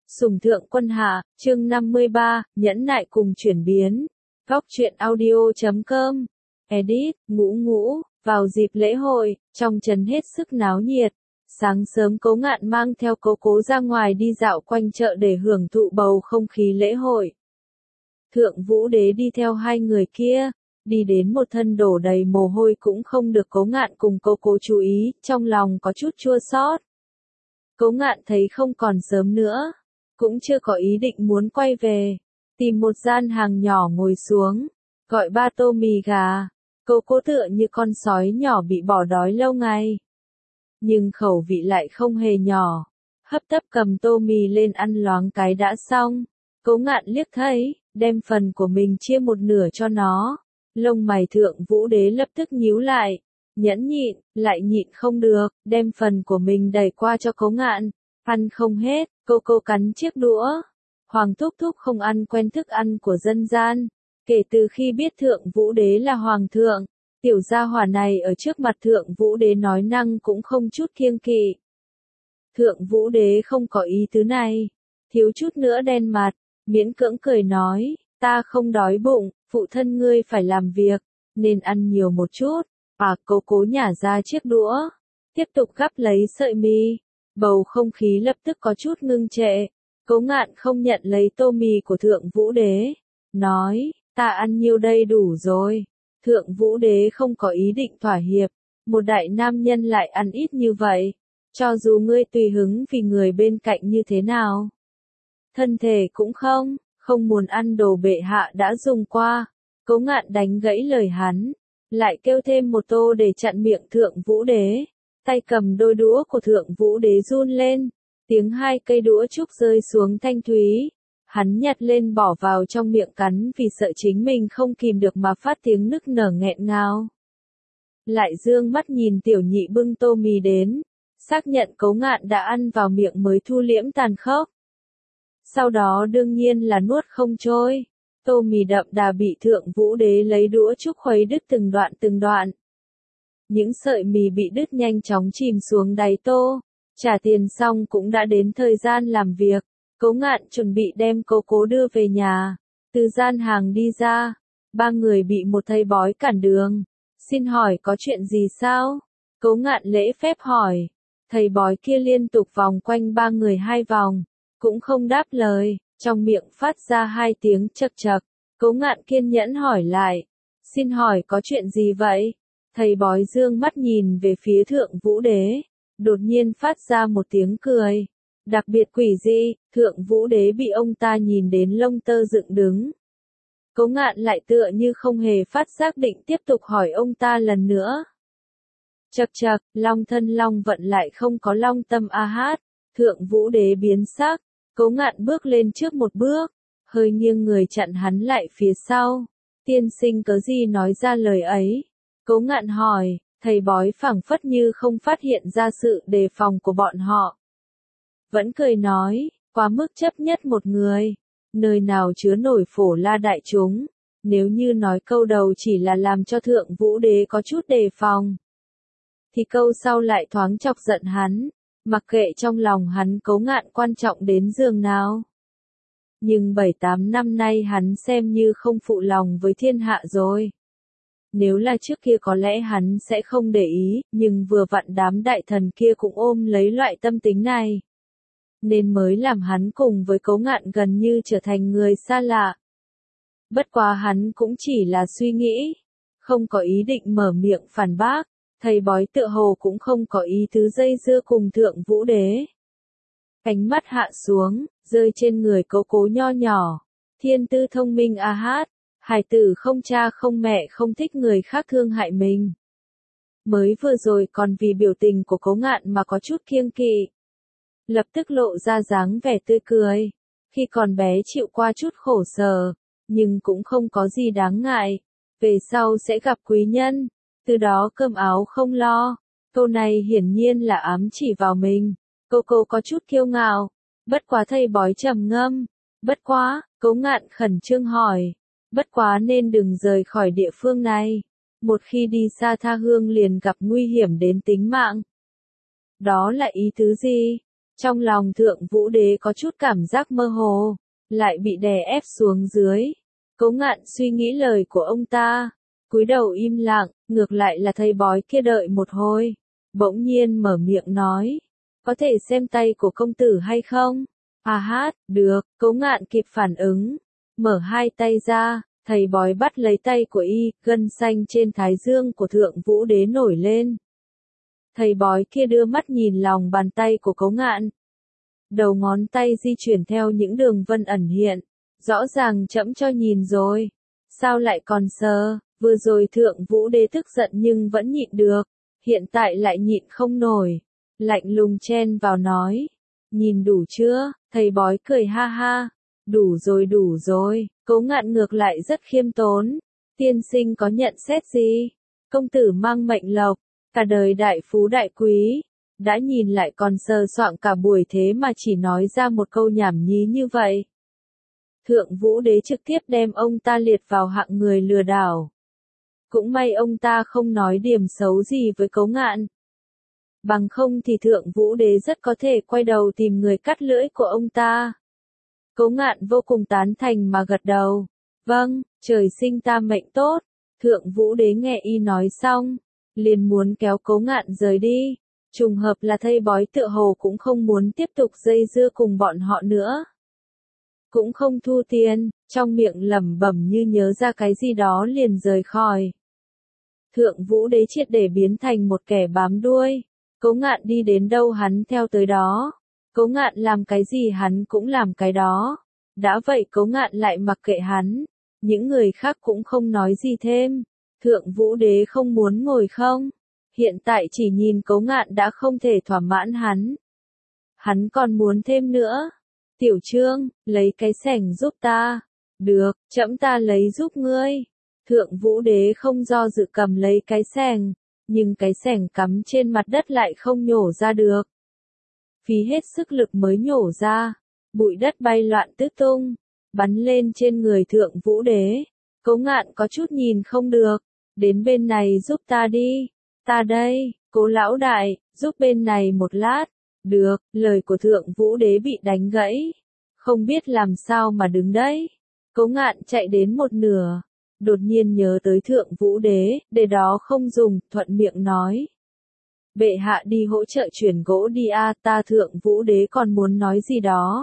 Sủng thượng quân hạ, chương 53, nhẫn nại cùng chuyển biến. Góc truyện audio.com. Edit, ngũ, vào dịp lễ hội, trong trấn hết sức náo nhiệt. Sáng sớm Cố Ngạn mang theo Cố ra ngoài đi dạo quanh chợ để hưởng thụ bầu không khí lễ hội. Thượng Vũ Đế đi theo hai người kia, đi đến một thân đổ đầy mồ hôi cũng không được Cố Ngạn cùng Cố chú ý, trong lòng có chút chua xót. Cố Ngạn thấy không còn sớm nữa, cũng chưa có ý định muốn quay về, tìm một gian hàng nhỏ ngồi xuống, gọi 3 tô mì gà. Cố tựa như con sói nhỏ bị bỏ đói lâu ngày, nhưng khẩu vị lại không hề nhỏ, hấp tấp cầm tô mì lên ăn loáng cái đã xong. Cố Ngạn liếc thấy, đem phần của mình chia một nửa cho nó, lông mày Thượng Vũ Đế lập tức nhíu lại, nhẫn nhịn, lại nhịn không được, đem phần của mình đẩy qua cho Cố Ngạn. Ăn không hết, cô cắn chiếc đũa. Hoàng thúc thúc không ăn quen thức ăn của dân gian. Kể từ khi biết Thượng Vũ Đế là Hoàng thượng, tiểu gia hỏa này ở trước mặt Thượng Vũ Đế nói năng cũng không chút kiêng kỵ. Thượng Vũ Đế không có ý tứ này, thiếu chút nữa đen mặt, miễn cưỡng cười nói, ta không đói bụng, phụ thân ngươi phải làm việc, nên ăn nhiều một chút. Cố nhả ra chiếc đũa, tiếp tục gắp lấy sợi mì. Bầu không khí lập tức có chút ngưng trệ. Cố Ngạn không nhận lấy tô mì của Thượng Vũ Đế, nói, ta ăn nhiêu đây đủ rồi. Thượng Vũ Đế không có ý định thỏa hiệp, một đại nam nhân lại ăn ít như vậy, cho dù ngươi tùy hứng vì người bên cạnh như thế nào. Thân thể cũng không muốn ăn đồ bệ hạ đã dùng qua. Cố Ngạn đánh gãy lời hắn, lại kêu thêm một tô để chặn miệng Thượng Vũ Đế. Tay cầm đôi đũa của Thượng Vũ Đế run lên, tiếng hai cây đũa trúc rơi xuống thanh thúy. Hắn nhặt lên bỏ vào trong miệng cắn vì sợ chính mình không kìm được mà phát tiếng nức nở nghẹn ngào. Lại dương mắt nhìn tiểu nhị bưng tô mì đến, xác nhận Cố Ngạn đã ăn vào miệng mới thu liễm tàn khốc. Sau đó đương nhiên là nuốt không trôi, tô mì đậm đà bị Thượng Vũ Đế lấy đũa trúc khuấy đứt từng đoạn. Những sợi mì bị đứt nhanh chóng chìm xuống đáy tô. Trả tiền xong cũng đã đến thời gian làm việc. Cố Ngạn chuẩn bị đem Cố đưa về nhà. Từ gian hàng đi ra, ba người bị một thầy bói cản đường. Xin hỏi có chuyện gì sao? Cố Ngạn lễ phép hỏi. Thầy bói kia liên tục vòng quanh ba người 2 vòng, cũng không đáp lời, trong miệng phát ra 2 tiếng chậc chậc. Cố Ngạn kiên nhẫn hỏi lại. Xin hỏi có chuyện gì vậy? Thầy bói dương mắt nhìn về phía Thượng Vũ Đế, đột nhiên phát ra một tiếng cười, đặc biệt quỷ dị. Thượng Vũ Đế bị ông ta nhìn đến lông tơ dựng đứng. Cố Ngạn lại tựa như không hề phát giác định tiếp tục hỏi ông ta lần nữa. Chậc chậc, long thân long vận lại không có long tâm a hát. Thượng Vũ Đế biến sắc, Cố Ngạn bước lên trước một bước, hơi nghiêng người chặn hắn lại phía sau. Tiên sinh cớ gì nói ra lời ấy? Cố Ngạn hỏi, thầy bói phảng phất như không phát hiện ra sự đề phòng của bọn họ. Vẫn cười nói, quá mức chấp nhất một người, nơi nào chứa nổi phổ la đại chúng, nếu như nói câu đầu chỉ là làm cho Thượng Vũ Đế có chút đề phòng, thì câu sau lại thoáng chọc giận hắn, mặc kệ trong lòng hắn Cố Ngạn quan trọng đến giường nào. Nhưng 7-8 năm nay hắn xem như không phụ lòng với thiên hạ rồi. Nếu là trước kia có lẽ hắn sẽ không để ý, nhưng vừa vặn đám đại thần kia cũng ôm lấy loại tâm tính này, nên mới làm hắn cùng với Cố Ngạn gần như trở thành người xa lạ. Bất quá hắn cũng chỉ là suy nghĩ, không có ý định mở miệng phản bác. Thầy bói tựa hồ cũng không có ý tứ dây dưa cùng Thượng Vũ Đế. Ánh mắt hạ xuống, rơi trên người Cố nho nhỏ, thiên tư thông minh a hát. Hải tử không cha không mẹ không thích người khác thương hại mình. Mới vừa rồi còn vì biểu tình của Cố Ngạn mà có chút kiêng kỵ, lập tức lộ ra dáng vẻ tươi cười. Khi còn bé chịu qua chút khổ sở, nhưng cũng không có gì đáng ngại. Về sau sẽ gặp quý nhân, từ đó cơm áo không lo. Câu này hiển nhiên là ám chỉ vào mình. Cô có chút kiêu ngạo. Bất quá thầy bói trầm ngâm. Bất quá, Cố Ngạn khẩn trương hỏi. Bất quá nên đừng rời khỏi địa phương này. Một khi đi xa tha hương liền gặp nguy hiểm đến tính mạng. Đó là ý tứ gì? Trong lòng Thượng Vũ Đế có chút cảm giác mơ hồ, lại bị đè ép xuống dưới. Cố Ngạn suy nghĩ lời của ông ta, cúi đầu im lặng, ngược lại là thầy bói kia đợi một hồi, bỗng nhiên mở miệng nói, có thể xem tay của công tử hay không? À hát, được, Cố Ngạn kịp phản ứng, mở hai tay ra, thầy bói bắt lấy tay của y, gân xanh trên thái dương của Thượng Vũ Đế nổi lên. Thầy bói kia đưa mắt nhìn lòng bàn tay của Cố Ngạn. Đầu ngón tay di chuyển theo những đường vân ẩn hiện, rõ ràng trẫm cho nhìn rồi. Sao lại còn sờ, vừa rồi Thượng Vũ Đế tức giận nhưng vẫn nhịn được, hiện tại lại nhịn không nổi. Lạnh lùng chen vào nói, nhìn đủ chưa, thầy bói cười ha ha, đủ rồi, Cố Ngạn ngược lại rất khiêm tốn. Tiên sinh có nhận xét gì? Công tử mang mệnh lộc, cả đời đại phú đại quý, đã nhìn lại còn sờ soạng cả buổi thế mà chỉ nói ra một câu nhảm nhí như vậy. Thượng Vũ Đế trực tiếp đem ông ta liệt vào hạng người lừa đảo. Cũng may ông ta không nói điểm xấu gì với Cố Ngạn. Bằng không thì Thượng Vũ Đế rất có thể quay đầu tìm người cắt lưỡi của ông ta. Cố Ngạn vô cùng tán thành mà gật đầu. Vâng, trời sinh ta mệnh tốt. Thượng Vũ Đế nghe y nói xong, liền muốn kéo Cố Ngạn rời đi. Trùng hợp là thầy bói tựa hồ cũng không muốn tiếp tục dây dưa cùng bọn họ nữa. Cũng không thu tiền, trong miệng lẩm bẩm như nhớ ra cái gì đó liền rời khỏi. Thượng Vũ Đế triệt để biến thành một kẻ bám đuôi. Cố Ngạn đi đến đâu hắn theo tới đó. Cố Ngạn làm cái gì hắn cũng làm cái đó. Đã vậy Cố Ngạn lại mặc kệ hắn. Những người khác cũng không nói gì thêm. Thượng Vũ Đế không muốn ngồi không. Hiện tại chỉ nhìn Cố Ngạn đã không thể thỏa mãn hắn. Hắn còn muốn thêm nữa. Tiểu Trương, lấy cái xẻng giúp ta. Được, trẫm ta lấy giúp ngươi. Thượng Vũ Đế không do dự cầm lấy cái xẻng, nhưng cái xẻng cắm trên mặt đất lại không nhổ ra được. Phí hết sức lực mới nhổ ra, bụi đất bay loạn tứ tung, bắn lên trên người Thượng Vũ Đế. Cố Ngạn có chút nhìn không được, đến bên này giúp ta đi. Ta đây, Cố lão đại, giúp bên này một lát. Được, lời của Thượng Vũ Đế bị đánh gãy. Không biết làm sao mà đứng đấy. Cố Ngạn chạy đến một nửa. Đột nhiên nhớ tới Thượng Vũ Đế, để đó không dùng, thuận miệng nói. Bệ hạ đi hỗ trợ chuyển gỗ đi a, ta Thượng Vũ Đế còn muốn nói gì đó.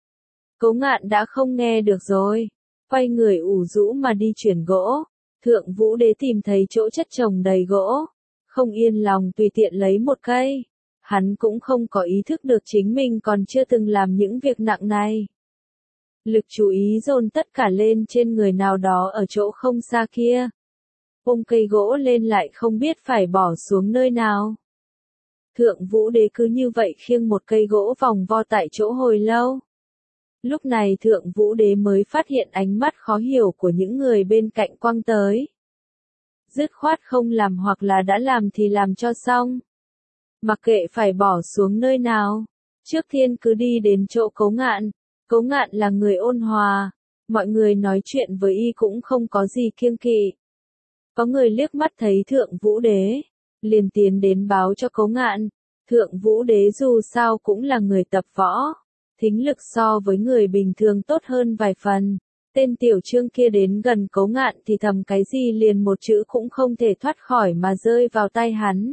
Cố Ngạn đã không nghe được rồi. Quay người ủ rũ mà đi chuyển gỗ. Thượng Vũ Đế tìm thấy chỗ chất chồng đầy gỗ. Không yên lòng tùy tiện lấy một cây. Hắn cũng không có ý thức được chính mình còn chưa từng làm những việc nặng này. Lực chú ý dồn tất cả lên trên người nào đó ở chỗ không xa kia. Ôm cây gỗ lên lại không biết phải bỏ xuống nơi nào. Thượng Vũ Đế cứ như vậy khiêng một cây gỗ vòng vo tại chỗ hồi lâu. Lúc này Thượng Vũ Đế mới phát hiện ánh mắt khó hiểu của những người bên cạnh quăng tới. Dứt khoát không làm hoặc là đã làm thì làm cho xong. Mặc kệ phải bỏ xuống nơi nào. Trước tiên cứ đi đến chỗ Cố Ngạn. Cố Ngạn là người ôn hòa. Mọi người nói chuyện với y cũng không có gì kiêng kỵ. Có người liếc mắt thấy Thượng Vũ Đế. Liền tiến đến báo cho Cố Ngạn. Thượng Vũ Đế dù sao cũng là người tập võ. Thính lực so với người bình thường tốt hơn vài phần. Tên Tiểu Trương kia đến gần Cố Ngạn thì thầm cái gì liền một chữ cũng không thể thoát khỏi mà rơi vào tay hắn.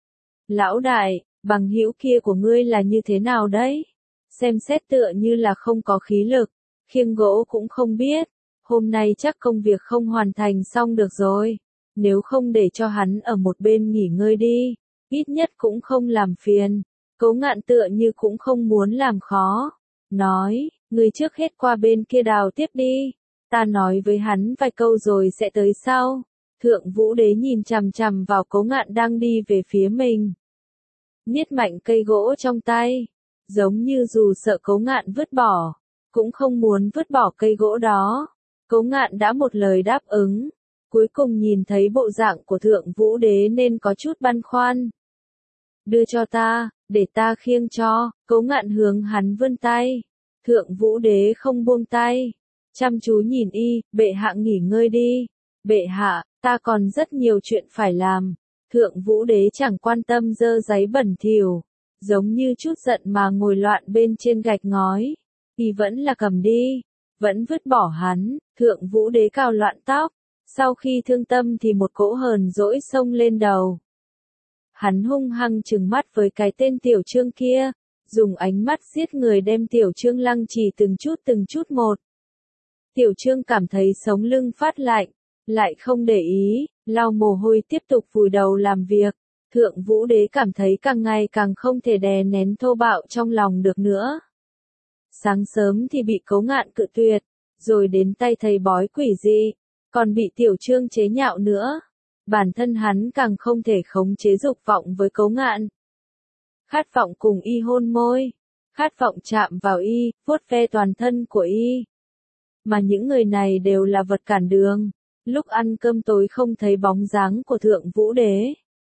Lão đại, bằng hữu kia của ngươi là như thế nào đấy? Xem xét tựa như là không có khí lực, khiêng gỗ cũng không biết. Hôm nay chắc công việc không hoàn thành xong được rồi. Nếu không để cho hắn ở một bên nghỉ ngơi đi, ít nhất cũng không làm phiền. Cố Ngạn tựa như cũng không muốn làm khó. Nói, ngươi trước hết qua bên kia đào tiếp đi. Ta nói với hắn vài câu rồi sẽ tới sau. Thượng Vũ Đế nhìn chằm chằm vào Cố Ngạn đang đi về phía mình. Niết mạnh cây gỗ trong tay. Giống như dù sợ Cố Ngạn vứt bỏ. Cũng không muốn vứt bỏ cây gỗ đó. Cố Ngạn đã một lời đáp ứng. Cuối cùng nhìn thấy bộ dạng của Thượng Vũ Đế nên có chút băn khoăn. Đưa cho ta, để ta khiêng cho. Cố Ngạn hướng hắn vươn tay. Thượng Vũ Đế không buông tay. Chăm chú nhìn y, bệ hạ nghỉ ngơi đi. Bệ hạ, ta còn rất nhiều chuyện phải làm. Thượng Vũ Đế chẳng quan tâm dơ giấy bẩn thỉu. giống như chút giận mà ngồi loạn bên trên gạch ngói. Y vẫn là cầm đi, vẫn vứt bỏ hắn. Thượng Vũ Đế cào loạn tóc, sau khi thương tâm thì một cỗ hờn dỗi xông lên đầu. Hắn hung hăng trừng mắt với cái tên Tiểu Trương kia, dùng ánh mắt giết người đem Tiểu Trương lăng trì từng chút một. Tiểu Trương cảm thấy sống lưng phát lạnh, lại không để ý, lau mồ hôi tiếp tục vùi đầu làm việc. Thượng Vũ Đế cảm thấy càng ngày càng không thể đè nén thô bạo trong lòng được nữa. Sáng sớm thì bị Cấu Ngạn cự tuyệt, rồi đến tay thầy bói quỷ dị, còn bị Tiểu Trương chế nhạo nữa. Bản thân hắn càng không thể khống chế dục vọng với Cấu Ngạn. Khát vọng cùng y hôn môi, khát vọng chạm vào y, vuốt ve toàn thân của y. Mà những người này đều là vật cản đường, lúc ăn cơm tối không thấy bóng dáng của Thượng Vũ Đế.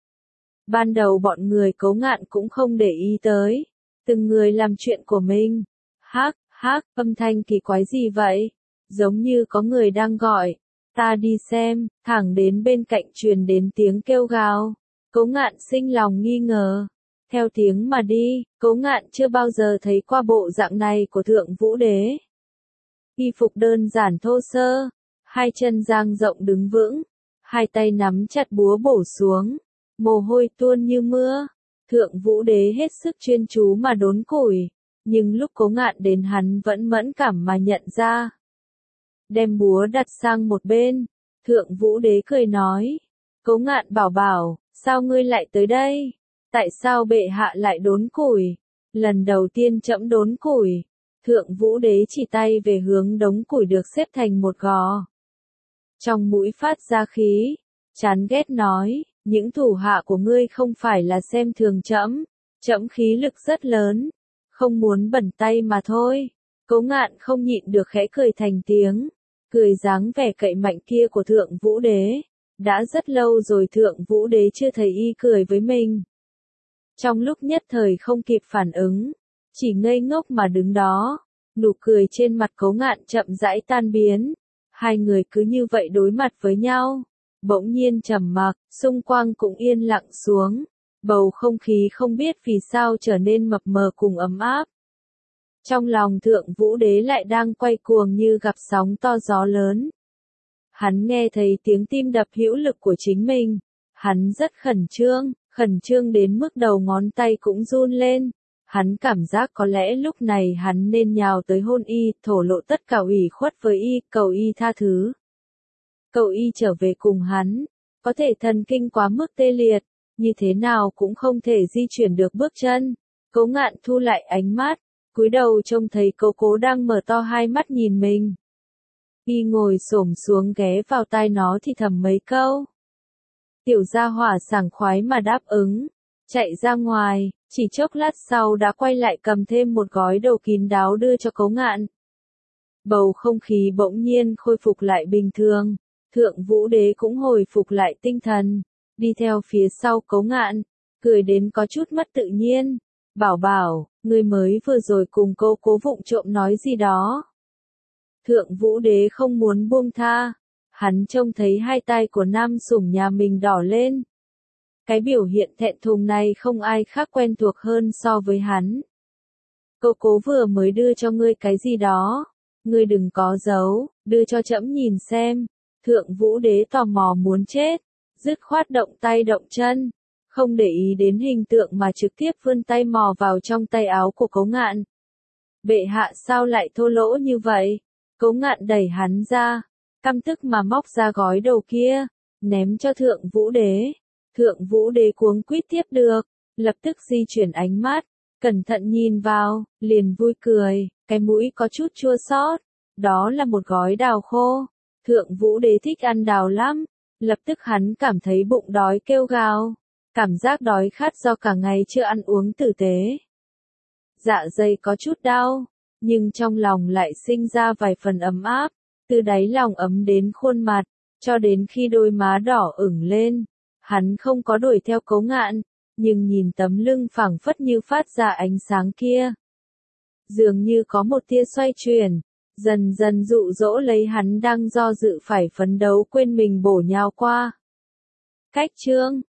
Ban đầu bọn người Cấu Ngạn cũng không để ý tới, từng người làm chuyện của mình. Hác, âm thanh kỳ quái gì vậy? Giống như có người đang gọi. Ta đi xem, thẳng đến bên cạnh truyền đến tiếng kêu gào. Cấu Ngạn sinh lòng nghi ngờ. Theo tiếng mà đi, Cấu Ngạn chưa bao giờ thấy qua bộ dạng này của Thượng Vũ Đế. Y phục đơn giản thô sơ, hai chân dang rộng đứng vững, hai tay nắm chặt búa bổ xuống, mồ hôi tuôn như mưa. Thượng Vũ Đế hết sức chuyên chú mà đốn củi, nhưng lúc Cấu Ngạn đến hắn vẫn mẫn cảm mà nhận ra. Đem búa đặt sang một bên, Thượng Vũ Đế cười nói, Cấu Ngạn bảo bảo, sao ngươi lại tới đây? Tại sao bệ hạ lại đốn củi? Lần đầu tiên trẫm đốn củi. Thượng Vũ Đế chỉ tay về hướng đống củi được xếp thành một gò. Trong mũi phát ra khí, chán ghét nói, những thủ hạ của ngươi không phải là xem thường trẫm, trẫm khí lực rất lớn, không muốn bẩn tay mà thôi. Cấu Ngạn không nhịn được khẽ cười thành tiếng, cười dáng vẻ cậy mạnh kia của Thượng Vũ Đế. Đã rất lâu rồi Thượng Vũ Đế chưa thấy y cười với mình. Trong lúc nhất thời không kịp phản ứng, chỉ ngây ngốc mà đứng đó, nụ cười trên mặt Cấu Ngạn chậm rãi tan biến. Hai người cứ như vậy đối mặt với nhau, bỗng nhiên trầm mặc, xung quanh cũng yên lặng xuống, bầu không khí không biết vì sao trở nên mập mờ cùng ấm áp. Trong lòng Thượng Vũ Đế lại đang quay cuồng như gặp sóng to gió lớn. Hắn nghe thấy tiếng tim đập hữu lực của chính mình, hắn rất khẩn trương đến mức đầu ngón tay cũng run lên. Hắn cảm giác có lẽ lúc này hắn nên nhào tới hôn y, thổ lộ tất cả ủy khuất với y, cầu y tha thứ. Cầu y trở về cùng hắn, có thể thần kinh quá mức tê liệt, như thế nào cũng không thể di chuyển được bước chân. Cấu Ngạn thu lại ánh mắt, cúi đầu trông thấy Cấu Cố đang mở to hai mắt nhìn mình. Y ngồi xổm xuống ghé vào tai nó thì thầm mấy câu. Tiểu gia hỏa sảng khoái mà đáp ứng, chạy ra ngoài, chỉ chốc lát sau đã quay lại cầm thêm một gói đồ kín đáo đưa cho Cấu Ngạn. Bầu không khí bỗng nhiên khôi phục lại bình thường, Thượng Vũ Đế cũng hồi phục lại tinh thần, đi theo phía sau Cấu Ngạn, cười đến có chút mất tự nhiên. Bảo bảo, ngươi mới vừa rồi cùng Cố Cố vụng trộm nói gì đó. Thượng Vũ Đế không muốn buông tha, hắn trông thấy hai tay của nam sủng nhà mình đỏ lên. Cái biểu hiện thẹn thùng này không ai khác quen thuộc hơn so với hắn. Cố Cố vừa mới đưa cho ngươi cái gì đó, ngươi đừng có giấu, đưa cho trẫm nhìn xem. Thượng Vũ Đế tò mò muốn chết, dứt khoát động tay động chân, không để ý đến hình tượng mà trực tiếp vươn tay mò vào trong tay áo của Cấu Ngạn. Bệ hạ sao lại thô lỗ như vậy? Cấu Ngạn đẩy hắn ra, căm tức mà móc ra gói đồ kia, ném cho Thượng Vũ Đế. Thượng Vũ Đế cuống quýt tiếp được, lập tức di chuyển ánh mắt, cẩn thận nhìn vào, liền vui cười, cái mũi có chút chua xót. Đó là một gói đào khô. Thượng Vũ Đế thích ăn đào lắm, lập tức hắn cảm thấy bụng đói kêu gào, cảm giác đói khát do cả ngày chưa ăn uống tử tế. Dạ dày có chút đau, nhưng trong lòng lại sinh ra vài phần ấm áp, từ đáy lòng ấm đến khuôn mặt, cho đến khi đôi má đỏ ửng lên. Hắn không có đuổi theo Cấu Ngạn, nhưng nhìn tấm lưng phẳng phất như phát ra ánh sáng kia. Dường như có một tia xoay chuyển, dần dần dụ dỗ lấy hắn đang do dự phải phấn đấu quên mình bổ nhào qua. Cách chương